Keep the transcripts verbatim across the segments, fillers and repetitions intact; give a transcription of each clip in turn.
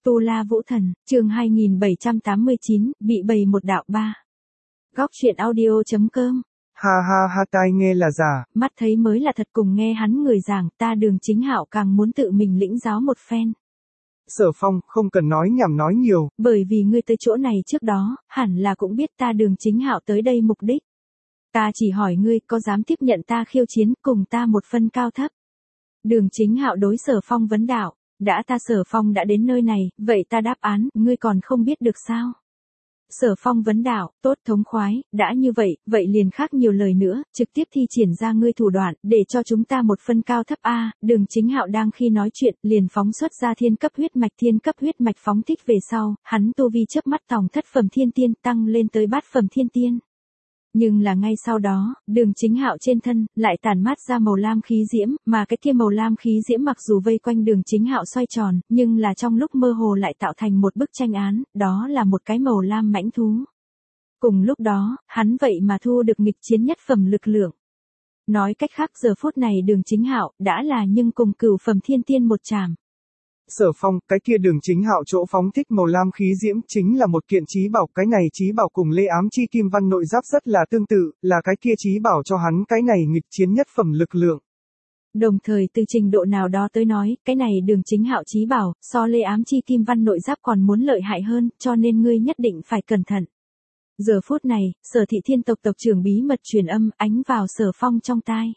Tu La Vũ Thần, chương hai nghìn bảy trăm tám mươi chín, bị bầy một đạo ba. Góc truyện audio chấm com. Ha ha ha, tai nghe là giả, Mắt thấy mới là thật, cùng nghe hắn người giảng, ta Đường Chính Hạo càng muốn tự mình lĩnh giáo một phen. Sở Phong, không cần nói nhảm nói nhiều. Bởi vì ngươi tới chỗ này trước đó, hẳn là cũng biết ta Đường Chính Hạo tới đây mục đích. Ta chỉ hỏi ngươi có dám tiếp nhận ta khiêu chiến cùng ta một phân cao thấp. Đường Chính Hạo đối Sở Phong vấn đạo, đã ta Sở Phong đã đến nơi này, vậy ta đáp án, ngươi còn không biết được sao? Sở Phong vấn đạo, tốt thống khoái, đã như vậy, vậy liền khác nhiều lời nữa, trực tiếp thi triển ra ngươi thủ đoạn, để cho chúng ta một phân cao thấp A. Đường Chính Hạo đang khi nói chuyện, liền phóng xuất ra thiên cấp huyết mạch thiên cấp huyết mạch phóng thích về sau, hắn tu vi chớp mắt tòng thất phẩm thiên tiên tăng lên tới bát phẩm thiên tiên. Nhưng là ngay sau đó, Đường Chính Hạo trên thân, lại tản mát ra màu lam khí diễm, mà cái kia màu lam khí diễm mặc dù vây quanh Đường Chính Hạo xoay tròn, nhưng là trong lúc mơ hồ lại tạo thành một bức tranh án, đó là một cái màu lam mãnh thú. Cùng lúc đó, hắn vậy mà thu được nghịch chiến nhất phẩm lực lượng. Nói cách khác giờ phút này Đường Chính Hạo đã là nhưng cùng cửu phẩm thiên tiên một trảm. Sở Phong, cái kia Đường Chính Hạo chỗ phóng thích màu lam khí diễm chính là một kiện chí bảo, cái này chí bảo cùng Lê Ám Chi Kim Văn nội giáp rất là tương tự, là cái kia chí bảo cho hắn cái này nghịch chiến nhất phẩm lực lượng. Đồng thời từ trình độ nào đó tới nói, cái này Đường Chính Hạo chí bảo, so Lê Ám Chi Kim Văn nội giáp còn muốn lợi hại hơn, cho nên ngươi nhất định phải cẩn thận. Giờ phút này, Sở Thị Thiên tộc tộc trưởng bí mật truyền âm ánh vào Sở Phong trong tai.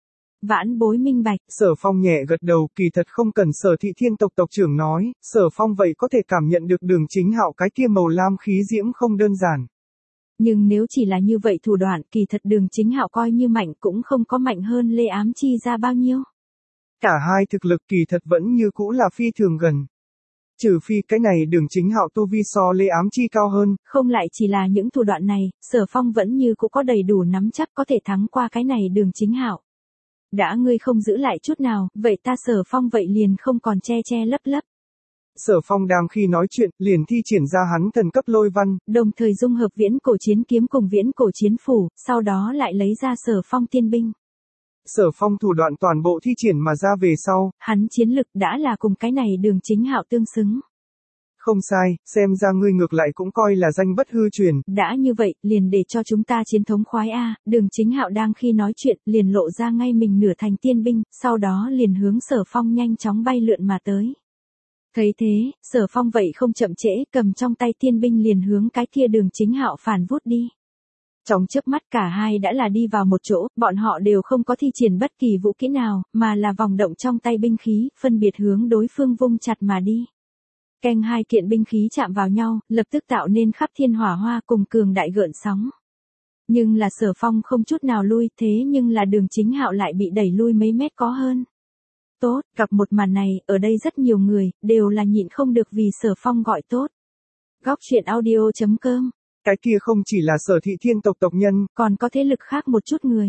Vãn bối minh bạch. Sở Phong nhẹ gật đầu, kỳ thật không cần Sở Thị Thiên tộc tộc trưởng nói, Sở Phong vậy có thể cảm nhận được Đường Chính Hạo cái kia màu lam khí diễm không đơn giản. Nhưng nếu chỉ là như vậy thủ đoạn, kỳ thật Đường Chính Hạo coi như mạnh cũng không có mạnh hơn Lê Ám Chi ra bao nhiêu. Cả hai thực lực kỳ thật vẫn như cũ là phi thường gần. Trừ phi cái này Đường Chính Hạo tu vi so Lê Ám Chi cao hơn. Không lại chỉ là những thủ đoạn này, Sở Phong vẫn như cũ có đầy đủ nắm chắc có thể thắng qua cái này Đường Chính Hạo. Đã ngươi không giữ lại chút nào, vậy ta Sở Phong vậy liền không còn che che lấp lấp. Sở Phong đang khi nói chuyện, liền thi triển ra hắn thần cấp lôi văn. Đồng thời dung hợp viễn cổ chiến kiếm cùng viễn cổ chiến phủ, sau đó lại lấy ra Sở Phong tiên binh. Sở Phong thủ đoạn toàn bộ thi triển mà ra về sau. Hắn chiến lực đã là cùng cái này Đường Chính Hạo tương xứng. Không sai, xem ra ngươi ngược lại cũng coi là danh bất hư truyền. Đã như vậy, liền để cho chúng ta chiến thống khoái A. Đường Chính Hạo đang khi nói chuyện, liền lộ ra ngay mình nửa thành tiên binh, sau đó liền hướng Sở Phong nhanh chóng bay lượn mà tới. Thấy thế, Sở Phong vậy không chậm trễ, cầm trong tay tiên binh liền hướng cái kia Đường Chính Hạo phản vút đi. Trong chớp mắt cả hai đã là đi vào một chỗ, bọn họ đều không có thi triển bất kỳ vũ kỹ nào, mà là vòng động trong tay binh khí, phân biệt hướng đối phương vung chặt mà đi. Keng hai kiện binh khí chạm vào nhau, lập tức tạo nên khắp thiên hỏa hoa cùng cường đại gợn sóng. Nhưng là Sở Phong không chút nào lui, thế nhưng là Đường Chính Hạo lại bị đẩy lui mấy mét có hơn. Tốt, gặp một màn này, ở đây rất nhiều người, đều là nhịn không được vì Sở Phong gọi tốt. Góc truyện audio chấm com. Cái kia không chỉ là Sở Thị Thiên tộc tộc nhân, còn có thế lực khác một chút người.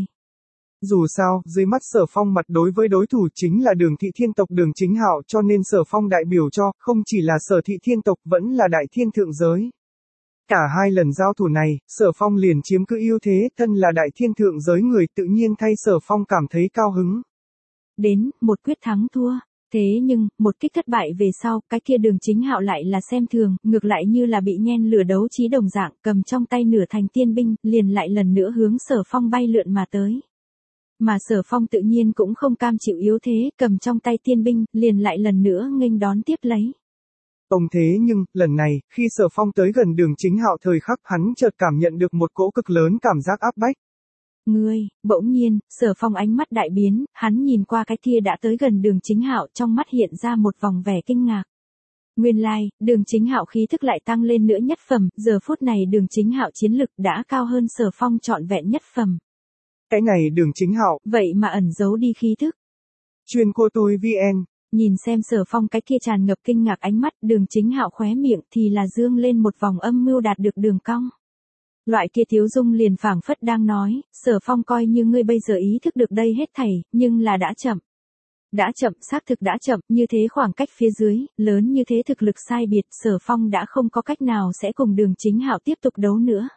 Dù sao, dưới mắt Sở Phong mặt đối với đối thủ chính là Đường Thị Thiên tộc Đường Chính Hạo, cho nên Sở Phong đại biểu cho, không chỉ là Sở Thị Thiên tộc vẫn là Đại Thiên thượng giới. Cả hai lần giao thủ này, Sở Phong liền chiếm cứ ưu thế, thân là Đại Thiên thượng giới người tự nhiên thay Sở Phong cảm thấy cao hứng. Đến, một quyết thắng thua. Thế nhưng, một kích thất bại về sau, cái kia Đường Chính Hạo lại là xem thường, ngược lại như là bị nhen lửa đấu trí đồng dạng, cầm trong tay nửa thành tiên binh, liền lại lần nữa hướng Sở Phong bay lượn mà tới. Mà Sở Phong tự nhiên cũng không cam chịu yếu thế, cầm trong tay tiên binh, liền lại lần nữa nghênh đón tiếp lấy. Ông thế nhưng, lần này, khi Sở Phong tới gần Đường Chính Hạo thời khắc hắn chợt cảm nhận được một cỗ cực lớn cảm giác áp bách. Ngươi, bỗng nhiên, Sở Phong ánh mắt đại biến, hắn nhìn qua cái kia đã tới gần Đường Chính Hạo, trong mắt hiện ra một vòng vẻ kinh ngạc. Nguyên lai, like, Đường Chính Hạo khí thức lại tăng lên nữa nhất phẩm, giờ phút này Đường Chính Hạo chiến lực đã cao hơn Sở Phong trọn vẹn nhất phẩm. Cái này Đường Chính Hạo, vậy mà ẩn giấu đi khí thức. Chuyên cô tôi vê en. Nhìn xem Sở Phong cái kia tràn ngập kinh ngạc ánh mắt, Đường Chính Hạo khóe miệng thì là dương lên một vòng âm mưu đạt được đường cong. Loại kia thiếu dung liền phảng phất đang nói, Sở Phong coi như ngươi bây giờ ý thức được đây hết thảy, nhưng là đã chậm. Đã chậm, xác thực đã chậm, như thế khoảng cách phía dưới, lớn như thế thực lực sai biệt, Sở Phong đã không có cách nào sẽ cùng Đường Chính Hạo tiếp tục đấu nữa.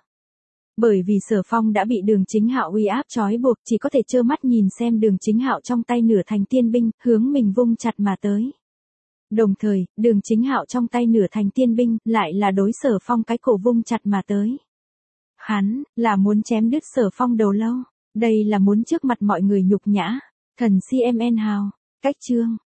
Bởi vì Sở Phong đã bị Đường Chính Hạo uy áp trói buộc, chỉ có thể trơ mắt nhìn xem Đường Chính Hạo trong tay nửa thành tiên binh, hướng mình vung chặt mà tới. Đồng thời, Đường Chính Hạo trong tay nửa thành tiên binh, lại là đối Sở Phong cái cổ vung chặt mà tới. Hắn, là muốn chém đứt Sở Phong đầu lâu. Đây là muốn trước mặt mọi người nhục nhã. Thần xê em en hào. Cách chương.